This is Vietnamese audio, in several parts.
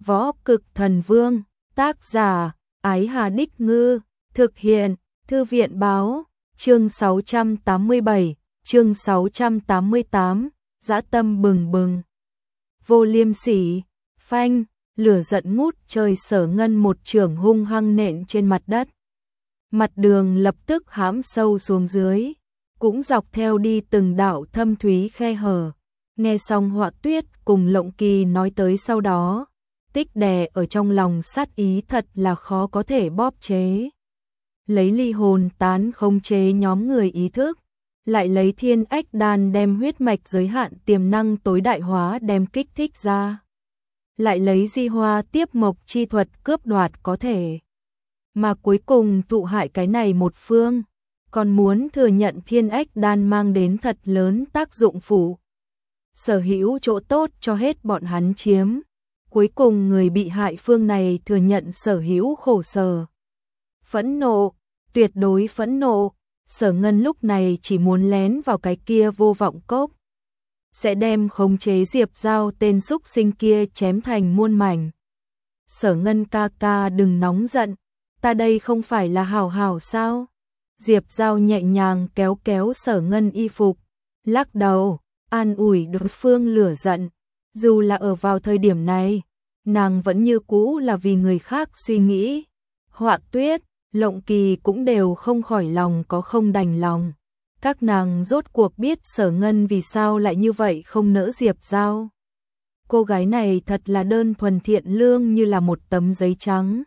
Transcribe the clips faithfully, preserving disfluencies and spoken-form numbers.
Võ Cực Thần Vương, tác giả, Ái Hà Đích Ngư, thực hiện, Thư viện Báo, chương sáu trăm tám mươi bảy, chương sáu trăm tám mươi tám, dã tâm bừng bừng. Vô liêm sỉ, phanh, lửa giận ngút trời, Sở Ngân một chưởng hung hăng nện trên mặt đất. Mặt đường lập tức hãm sâu xuống dưới, cũng dọc theo đi từng đạo thâm thúy khe hở. Nghe xong Họa Tuyết cùng Lộng Kỳ nói tới sau đó, Tích đè ở trong lòng sát ý thật là khó có thể bóp chế. Lấy ly hồn tán khống chế nhóm người ý thức, lại lấy thiên ách đan đem huyết mạch giới hạn tiềm năng tối đại hóa đem kích thích ra. Lại lấy di hoa tiếp mộc chi thuật cướp đoạt có thể. Mà cuối cùng tụ hại cái này một phương, còn muốn thừa nhận thiên ách đan mang đến thật lớn tác dụng phụ. Sở hữu chỗ tốt cho hết bọn hắn chiếm. Cuối cùng người bị hại phương này thừa nhận sở hữu khổ sở. Phẫn nộ, tuyệt đối phẫn nộ, Sở Ngân lúc này chỉ muốn lén vào cái kia vô vọng cốc. Sẽ đem khống chế Diệp Giao tên xúc sinh kia chém thành muôn mảnh. Sở Ngân ca ca đừng nóng giận, ta đây không phải là hảo hảo sao? Diệp Giao nhẹ nhàng kéo kéo Sở Ngân y phục, lắc đầu, an ủi đối phương lửa giận. Dù là ở vào thời điểm này, nàng vẫn như cũ là vì người khác suy nghĩ. Họa Tuyết, Lộng Kỳ cũng đều không khỏi lòng có không đành lòng. Các nàng rốt cuộc biết Sở Ngân vì sao lại như vậy không nỡ Diệp Giao. Cô gái này thật là đơn thuần thiện lương như là một tấm giấy trắng.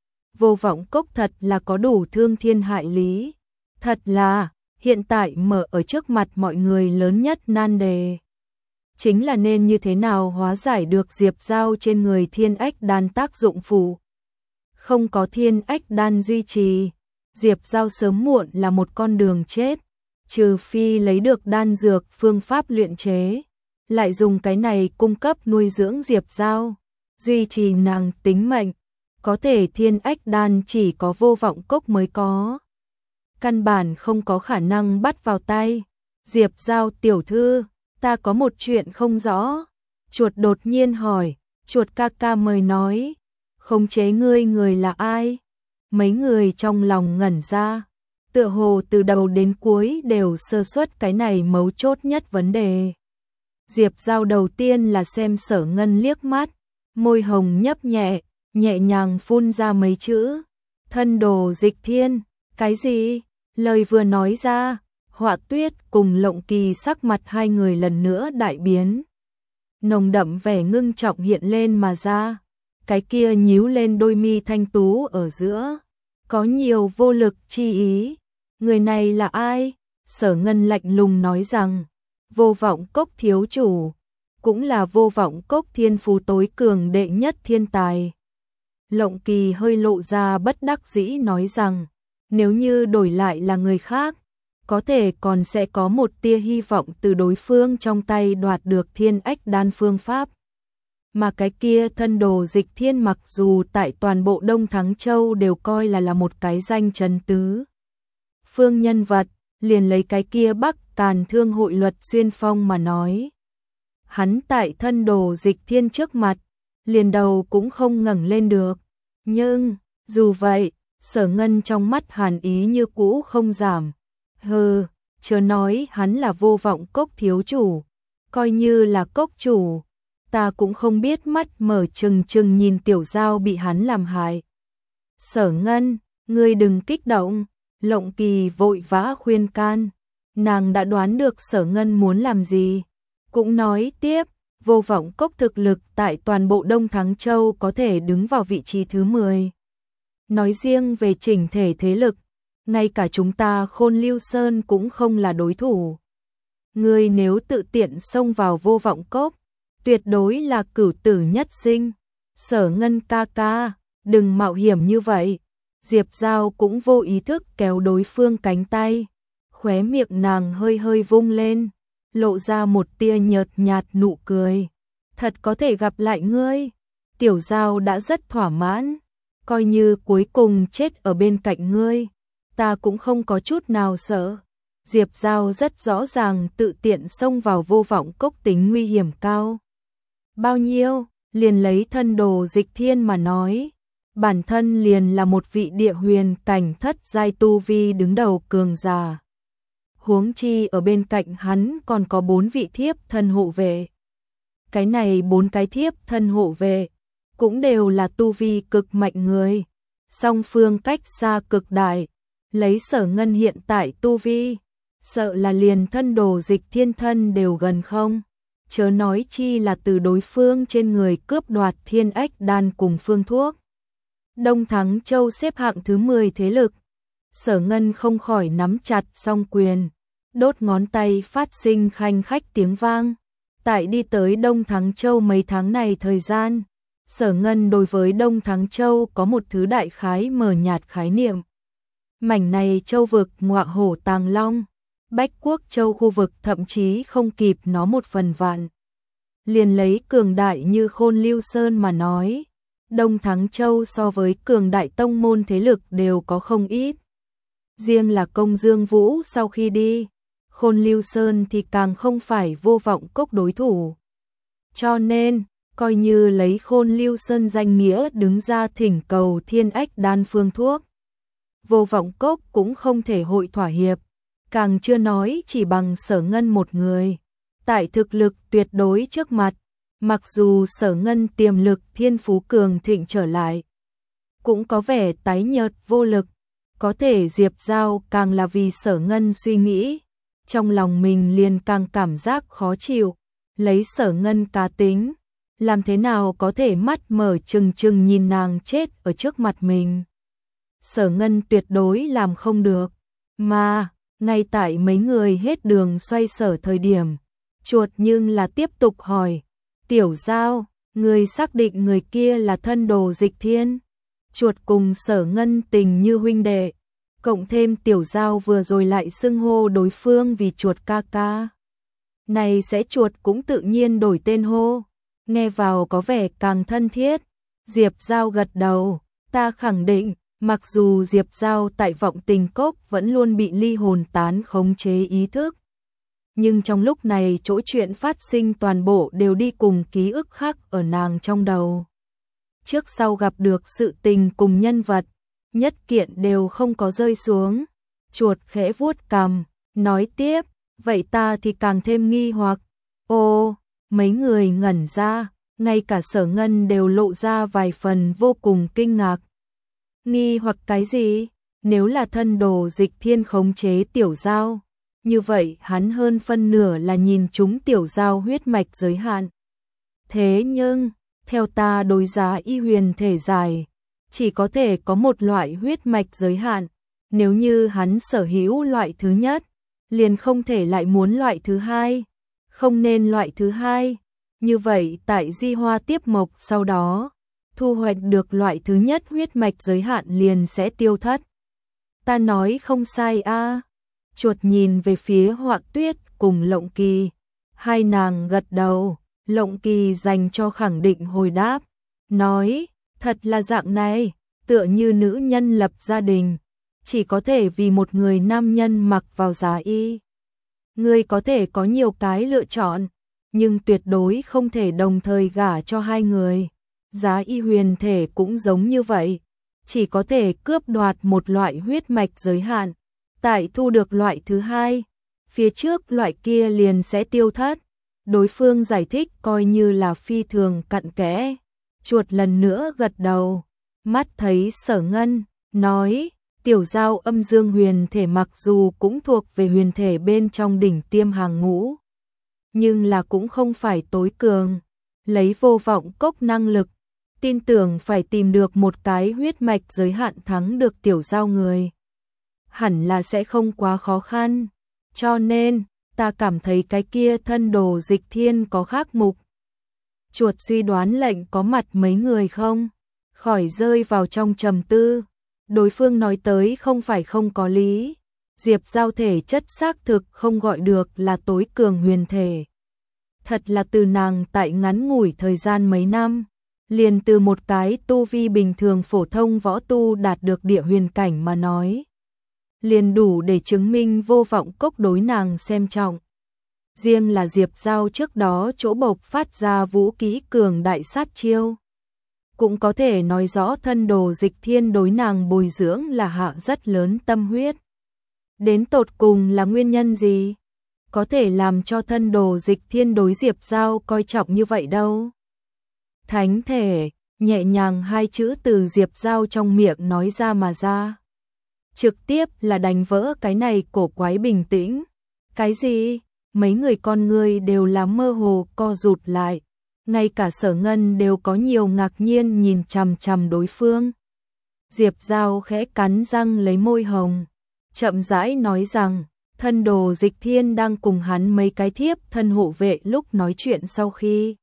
Vô vọng cốc thật là có đủ thương thiên hại lý. Thật là, hiện tại mở ở trước mặt mọi người lớn nhất nan đề. Chính là nên như thế nào hóa giải được Diệp Giao trên người thiên ách đan tác dụng phụ. Không có thiên ách đan duy trì, Diệp Giao sớm muộn là một con đường chết. Trừ phi lấy được đan dược phương pháp luyện chế, lại dùng cái này cung cấp nuôi dưỡng Diệp Giao, duy trì nàng tính mệnh. Có thể thiên ách đan chỉ có vô vọng cốc mới có. Căn bản không có khả năng bắt vào tay. Diệp Giao tiểu thư, ta có một chuyện không rõ. Chuột đột nhiên hỏi, chuột ca ca mời nói, khống chế ngươi người là ai? Mấy người trong lòng ngẩn ra, tựa hồ từ đầu đến cuối đều sơ suất cái này mấu chốt nhất vấn đề. Diệp Giao đầu tiên là xem Sở Ngân liếc mắt, môi hồng nhấp nhẹ, nhẹ nhàng phun ra mấy chữ, thân đồ dịch thiên. Cái gì? Lời vừa nói ra, Họa Tuyết cùng Lộng Kỳ sắc mặt hai người lần nữa đại biến. Nồng đậm vẻ ngưng trọng hiện lên mà ra, cái kia nhíu lên đôi mi thanh tú ở giữa, có nhiều vô lực chi ý. Người này là ai? Sở Ngân lạnh lùng nói rằng, vô vọng cốc thiếu chủ, cũng là vô vọng cốc thiên phú tối cường đệ nhất thiên tài. Lộng Kỳ hơi lộ ra bất đắc dĩ nói rằng, nếu như đổi lại là người khác, có thể còn sẽ có một tia hy vọng từ đối phương trong tay đoạt được thiên ách đan phương pháp. Mà cái kia thân đồ dịch thiên mặc dù tại toàn bộ Đông Thắng Châu đều coi là là một cái danh trấn tứ phương nhân vật, liền lấy cái kia Bắc Càn Thương hội Luật Xuyên Phong mà nói. Hắn tại thân đồ dịch thiên trước mặt, liền đầu cũng không ngẩng lên được. Nhưng, dù vậy, Sở Ngân trong mắt hàn ý như cũ không giảm. Hừ, chớ nói hắn là vô vọng cốc thiếu chủ, coi như là cốc chủ, ta cũng không biết mắt mở trừng trừng nhìn tiểu Giao bị hắn làm hại. Sở Ngân, ngươi đừng kích động. Lộng Kỳ vội vã khuyên can, nàng đã đoán được Sở Ngân muốn làm gì. Cũng nói tiếp, vô vọng cốc thực lực tại toàn bộ Đông Thắng Châu có thể đứng vào vị trí thứ mười. Nói riêng về chỉnh thể thế lực, ngay cả chúng ta Khôn Lưu Sơn cũng không là đối thủ. Ngươi nếu tự tiện xông vào vô vọng cốc, tuyệt đối là cửu tử nhất sinh. Sở Ngân ca ca, đừng mạo hiểm như vậy. Diệp Giao cũng vô ý thức kéo đối phương cánh tay, khóe miệng nàng hơi hơi vung lên, lộ ra một tia nhợt nhạt nụ cười. Thật có thể gặp lại ngươi. Tiểu Giao đã rất thỏa mãn, coi như cuối cùng chết ở bên cạnh ngươi, ta cũng không có chút nào sợ. Diệp Giao rất rõ ràng tự tiện xông vào vô vọng cốc tính nguy hiểm cao bao nhiêu. liền lấy thân đồ Dịch Thiên mà nói, bản thân liền là một vị địa huyền cảnh thất giai tu vi đứng đầu cường giả. Huống chi ở bên cạnh hắn còn có bốn vị thiếp thân hộ vệ. Cái này bốn cái thiếp thân hộ vệ cũng đều là tu vi cực mạnh người, song phương cách xa cực đại, lấy Sở Ngân hiện tại tu vi, sợ là liền thân đồ Dịch Thiên thân đều gần không, chớ nói chi là từ đối phương trên người cướp đoạt Thiên Ách đan cùng phương thuốc. Đông Thắng Châu xếp hạng thứ mười thế lực, Sở Ngân không khỏi nắm chặt song quyền, đốt ngón tay phát sinh khanh khách tiếng vang. Tại đi tới Đông Thắng Châu mấy tháng này thời gian, Sở Ngân đối với Đông Thắng Châu có một thứ đại khái mờ nhạt khái niệm. Mảnh này châu vực ngọa hổ tàng long, Bách Quốc Châu khu vực thậm chí không kịp nó một phần vạn. Liền lấy cường đại như Khôn Lưu Sơn mà nói, Đông Thắng Châu so với cường đại tông môn thế lực đều có không ít. Riêng là Công Dương Vũ sau khi đi, Khôn Lưu Sơn thì càng không phải Vô Vọng Cốc đối thủ. Cho nên, coi như lấy Khôn Lưu Sơn danh nghĩa đứng ra thỉnh cầu Thiên Ách đan phương thuốc, Vô Vọng Cốc cũng không thể hội thỏa hiệp, càng chưa nói chỉ bằng Sở Ngân một người. Tại thực lực tuyệt đối trước mặt, mặc dù Sở Ngân tiềm lực thiên phú cường thịnh trở lại, cũng có vẻ tái nhợt vô lực, có thể Diệp Giao càng là vì Sở Ngân suy nghĩ, trong lòng mình liền càng cảm giác khó chịu, lấy Sở Ngân cá tính, làm thế nào có thể mắt mở trừng trừng nhìn nàng chết ở trước mặt mình. Sở Ngân tuyệt đối làm không được, mà, ngay tại mấy người hết đường xoay sở thời điểm, chuột nhưng là tiếp tục hỏi, Tiểu Giao, người xác định người kia là thân đồ Dịch Thiên? Chuột cùng Sở Ngân tình như huynh đệ, cộng thêm Tiểu Giao vừa rồi lại xưng hô đối phương vì chuột ca ca. Này sẽ chuột cũng tự nhiên đổi tên hô, nghe vào có vẻ càng thân thiết. Diệp Giao gật đầu, ta khẳng định, mặc dù Diệp Giao tại Vọng Tình Cốc vẫn luôn bị ly hồn tán khống chế ý thức, nhưng trong lúc này chỗ chuyện phát sinh toàn bộ đều đi cùng ký ức khác ở nàng trong đầu. Trước sau gặp được sự tình cùng nhân vật, nhất kiện đều không có rơi xuống. Chuột khẽ vuốt cằm, nói tiếp, vậy ta thì càng thêm nghi hoặc. Ô, mấy người ngẩn ra, ngay cả Sở Ngân đều lộ ra vài phần vô cùng kinh ngạc. Nghi hoặc cái gì? Nếu là thân đồ Dịch Thiên khống chế Tiểu Giao, như vậy hắn hơn phân nửa là nhìn chúng Tiểu Giao huyết mạch giới hạn. Thế nhưng, theo ta đối giá y huyền thể dài, chỉ có thể có một loại huyết mạch giới hạn, nếu như hắn sở hữu loại thứ nhất, liền không thể lại muốn loại thứ hai, không nên loại thứ hai. Như vậy tại Di Hoa Tiếp Mộc sau đó, thu hoạch được loại thứ nhất huyết mạch giới hạn liền sẽ tiêu thất. Ta nói không sai a. Chuột nhìn về phía Họa Tuyết cùng Lộng Kỳ, hai nàng gật đầu. Lộng Kỳ dành cho khẳng định hồi đáp, nói, thật là dạng này, tựa như nữ nhân lập gia đình, chỉ có thể vì một người nam nhân mặc vào giá y. Ngươi có thể có nhiều cái lựa chọn, nhưng tuyệt đối không thể đồng thời gả cho hai người. Giá y huyền thể cũng giống như vậy, chỉ có thể cướp đoạt một loại huyết mạch giới hạn, tại thu được loại thứ hai, phía trước loại kia liền sẽ tiêu thất. Đối phương giải thích coi như là phi thường cặn kẽ. Chuột lần nữa gật đầu, mắt thấy Sở Ngân, nói, Tiểu Giao âm dương huyền thể mặc dù cũng thuộc về huyền thể bên trong đỉnh tiêm hàng ngũ, nhưng là cũng không phải tối cường. Lấy Vô Vọng Cốc năng lực, tin tưởng phải tìm được một cái huyết mạch giới hạn thắng được Tiểu Giao người, hẳn là sẽ không quá khó khăn. Cho nên, ta cảm thấy cái kia thân đồ Dịch Thiên có khác mục. Chuột suy đoán lệnh có mặt mấy người không, khỏi rơi vào trong trầm tư. Đối phương nói tới không phải không có lý. Diệp Giao thể chất xác thực không gọi được là tối cường huyền thể. Thật là từ nàng tại ngắn ngủi thời gian mấy năm, liền từ một cái tu vi bình thường phổ thông võ tu đạt được địa huyền cảnh mà nói, liền đủ để chứng minh Vô Vọng Cốc đối nàng xem trọng. Riêng là Diệp Giao trước đó chỗ bộc phát ra vũ kỹ cường đại sát chiêu. Cũng có thể nói rõ thân đồ Dịch Thiên đối nàng bồi dưỡng là hạ rất lớn tâm huyết. Đến tột cùng là nguyên nhân gì? Có thể làm cho thân đồ Dịch Thiên đối Diệp Giao coi trọng như vậy đâu. Thánh thể, nhẹ nhàng hai chữ từ Diệp Giao trong miệng nói ra mà ra. Trực tiếp là đánh vỡ cái này cổ quái bình tĩnh. Cái gì? Mấy người con người đều là mơ hồ co rụt lại. Ngay cả Sở Ngân đều có nhiều ngạc nhiên nhìn chằm chằm đối phương. Diệp Giao khẽ cắn răng lấy môi hồng, chậm rãi nói rằng, thân đồ Dịch Thiên đang cùng hắn mấy cái thiếp thân hộ vệ lúc nói chuyện sau khi.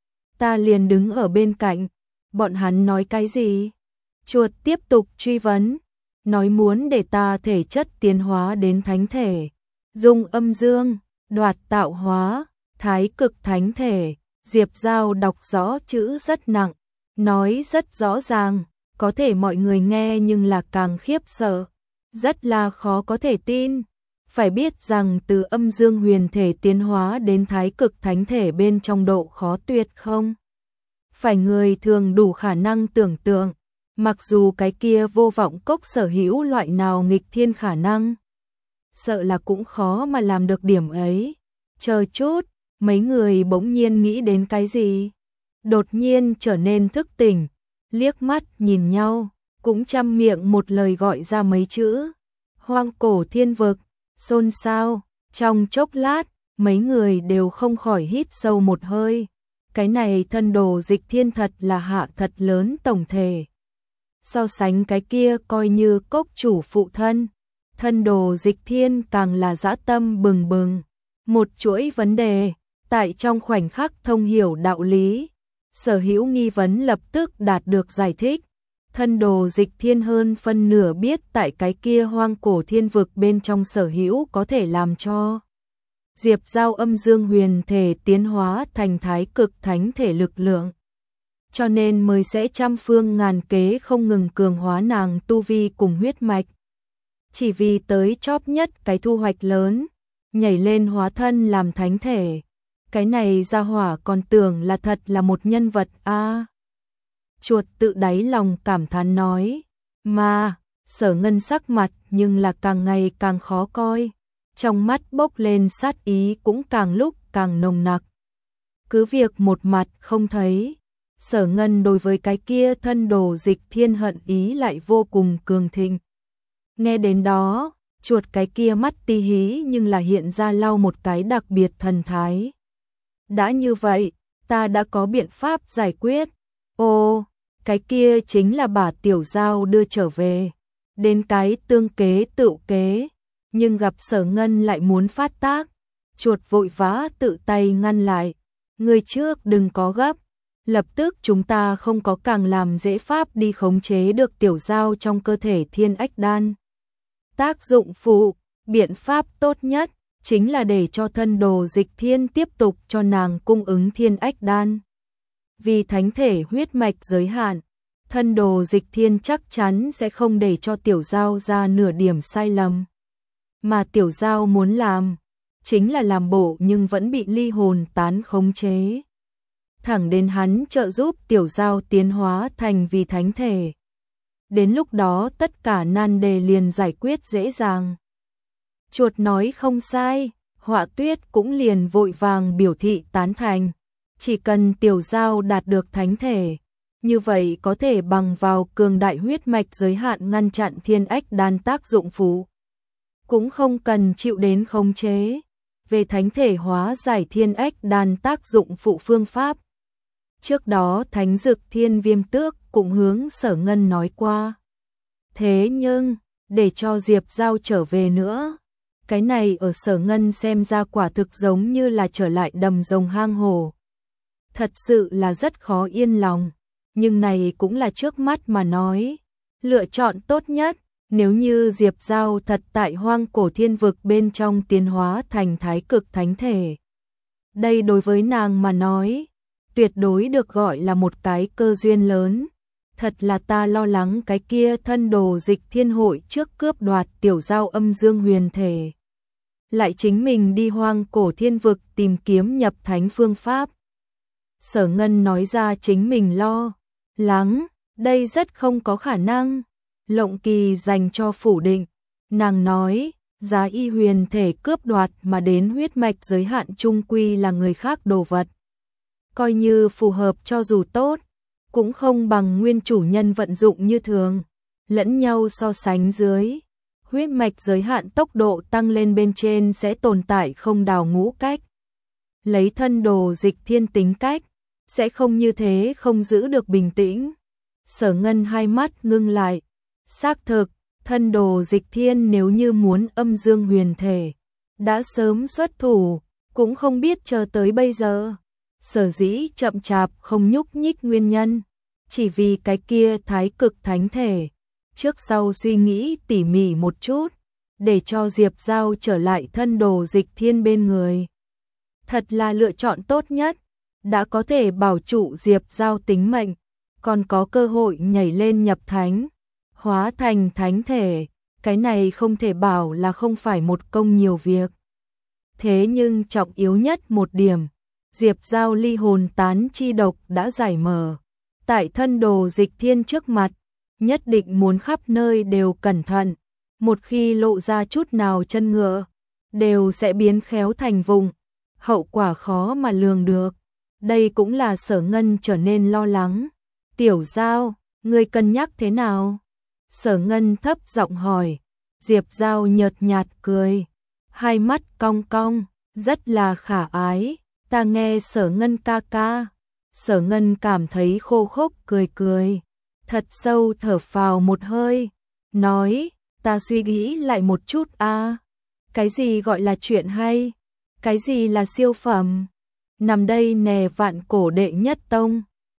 Ta liền đứng ở bên cạnh, bọn hắn nói cái gì? Chuột tiếp tục truy vấn, nói muốn để ta thể chất tiến hóa đến thánh thể, dùng âm dương, đoạt tạo hóa, thái cực thánh thể. Diệp Giao đọc rõ chữ rất nặng, nói rất rõ ràng, có thể mọi người nghe nhưng là càng khiếp sợ, rất là khó có thể tin. Phải biết rằng từ âm dương huyền thể tiến hóa đến thái cực thánh thể bên trong độ khó tuyệt không? Phải người thường đủ khả năng tưởng tượng, mặc dù cái kia vô vọng cốc sở hữu loại nào nghịch thiên khả năng. Sợ là cũng khó mà làm được điểm ấy. Chờ chút. Mấy người bỗng nhiên nghĩ đến cái gì? Đột nhiên trở nên thức tỉnh, liếc mắt nhìn nhau, cũng chăm miệng một lời gọi ra mấy chữ. Hoang cổ thiên vực, xôn xao, trong chốc lát, mấy người đều không khỏi hít sâu một hơi. Cái này thân đồ Dịch Thiên thật là hạ thật lớn tổng thể. So sánh cái kia coi như cốc chủ phụ thân, thân đồ Dịch Thiên càng là dã tâm bừng bừng. Một chuỗi vấn đề. Tại trong khoảnh khắc thông hiểu đạo lý, sở hữu nghi vấn lập tức đạt được giải thích. Thân đồ Dịch Thiên hơn phân nửa biết tại cái kia hoang cổ thiên vực bên trong sở hữu có thể làm cho Diệp Giao âm dương huyền thể tiến hóa thành thái cực thánh thể lực lượng. Cho nên mới sẽ trăm phương ngàn kế không ngừng cường hóa nàng tu vi cùng huyết mạch. Chỉ vì tới chóp nhất cái thu hoạch lớn, nhảy lên hóa thân làm thánh thể. Cái này gia hỏa còn tưởng là thật là một nhân vật a. À, chuột tự đáy lòng cảm thán nói, mà Sở Ngân sắc mặt nhưng là càng ngày càng khó coi, trong mắt bốc lên sát ý cũng càng lúc càng nồng nặc. Cứ việc một mặt không thấy, Sở Ngân đối với cái kia thân đồ Dịch Thiên hận ý lại vô cùng cường thịnh. Nghe đến đó, chuột cái kia mắt ti hí nhưng là hiện ra lau một cái đặc biệt thần thái. Đã như vậy, ta đã có biện pháp giải quyết. Ồ, cái kia chính là bà Tiểu Giao đưa trở về. Đến cái tương kế tựu kế, nhưng gặp Sở Ngân lại muốn phát tác. Chuột vội vã tự tay ngăn lại. Người trước đừng có gấp. Lập tức chúng ta không có càng làm dễ pháp đi khống chế được Tiểu Giao trong cơ thể Thiên Ách Đan. Tác dụng phụ, biện pháp tốt nhất chính là để cho thân đồ Dịch Thiên tiếp tục cho nàng cung ứng Thiên Ách Đan. Vì thánh thể huyết mạch giới hạn, thân đồ Dịch Thiên chắc chắn sẽ không để cho Tiểu Giao ra nửa điểm sai lầm. Mà Tiểu Giao muốn làm, chính là làm bộ nhưng vẫn bị ly hồn tán khống chế. Thẳng đến hắn trợ giúp Tiểu Giao tiến hóa thành vì thánh thể. Đến lúc đó tất cả nan đề liền giải quyết dễ dàng. Chuột nói không sai, Họa Tuyết cũng liền vội vàng biểu thị tán thành. Chỉ cần Tiểu Giao đạt được thánh thể, như vậy có thể bằng vào cường đại huyết mạch giới hạn ngăn chặn Thiên Ách Đan tác dụng phụ. Cũng không cần chịu đến khống chế. Về thánh thể hóa giải Thiên Ách Đan tác dụng phụ phương pháp, trước đó Thánh Dực Thiên Viêm Tước cũng hướng Sở Ngân nói qua. Thế nhưng, để cho Diệp Giao trở về nữa, cái này ở Sở Ngân xem ra quả thực giống như là trở lại đầm rồng hang hổ. Thật sự là rất khó yên lòng, nhưng này cũng là trước mắt mà nói. Lựa chọn tốt nhất, nếu như Diệp Giao thật tại hoang cổ thiên vực bên trong tiến hóa thành thái cực thánh thể. Đây đối với nàng mà nói, tuyệt đối được gọi là một cái cơ duyên lớn. Thật là ta lo lắng cái kia thân đồ Dịch Thiên hội trước cướp đoạt Tiểu Giao âm dương huyền thể. lại chính mình đi hoang cổ thiên vực tìm kiếm nhập thánh phương pháp. Sở Ngân nói ra chính mình lo lắng, đây rất không có khả năng. Lộng Kỳ dành cho phủ định, nàng nói, giá y huyền thể cướp đoạt mà đến huyết mạch giới hạn trung quy là người khác đồ vật. Coi như phù hợp cho dù tốt, cũng không bằng nguyên chủ nhân vận dụng như thường, lẫn nhau so sánh dưới. Huyết mạch giới hạn tốc độ tăng lên bên trên sẽ tồn tại không đào ngũ cách. Lấy thân đồ dịch thiên tính cách, sẽ không như thế không giữ được bình tĩnh. Sở Ngân hai mắt ngưng lại, xác thực, thân đồ dịch thiên nếu như muốn âm dương huyền thể, đã sớm xuất thủ, cũng không biết chờ tới bây giờ. Sở dĩ chậm chạp không nhúc nhích nguyên nhân, chỉ vì cái kia thái cực thánh thể. Trước sau suy nghĩ tỉ mỉ một chút, để cho Diệp Giao trở lại thân đồ dịch thiên bên người. Thật là lựa chọn tốt nhất, đã có thể bảo trụ Diệp Giao tính mệnh, còn có cơ hội nhảy lên nhập thánh, hóa thành thánh thể, cái này không thể bảo là không phải một công nhiều việc. Thế nhưng trọng yếu nhất một điểm, Diệp Giao ly hồn tán chi độc đã giải mở, tại thân đồ dịch thiên trước mặt, nhất định muốn khắp nơi đều cẩn thận, một khi lộ ra chút nào chân ngựa, đều sẽ biến khéo thành vùng, hậu quả khó mà lường được. Đây cũng là Sở Ngân trở nên lo lắng. Tiểu Giao, ngươi cân nhắc thế nào? Sở Ngân thấp giọng hỏi. Diệp Giao nhợt nhạt cười, hai mắt cong cong, rất là khả ái. Ta nghe Sở Ngân ca ca. Sở Ngân cảm thấy khô khốc cười cười, thật sâu thở phào một hơi, nói, ta suy nghĩ lại một chút a. Cái gì gọi là chuyện hay? Cái gì là siêu phẩm? Nằm đây nè vạn cổ đệ nhất tông.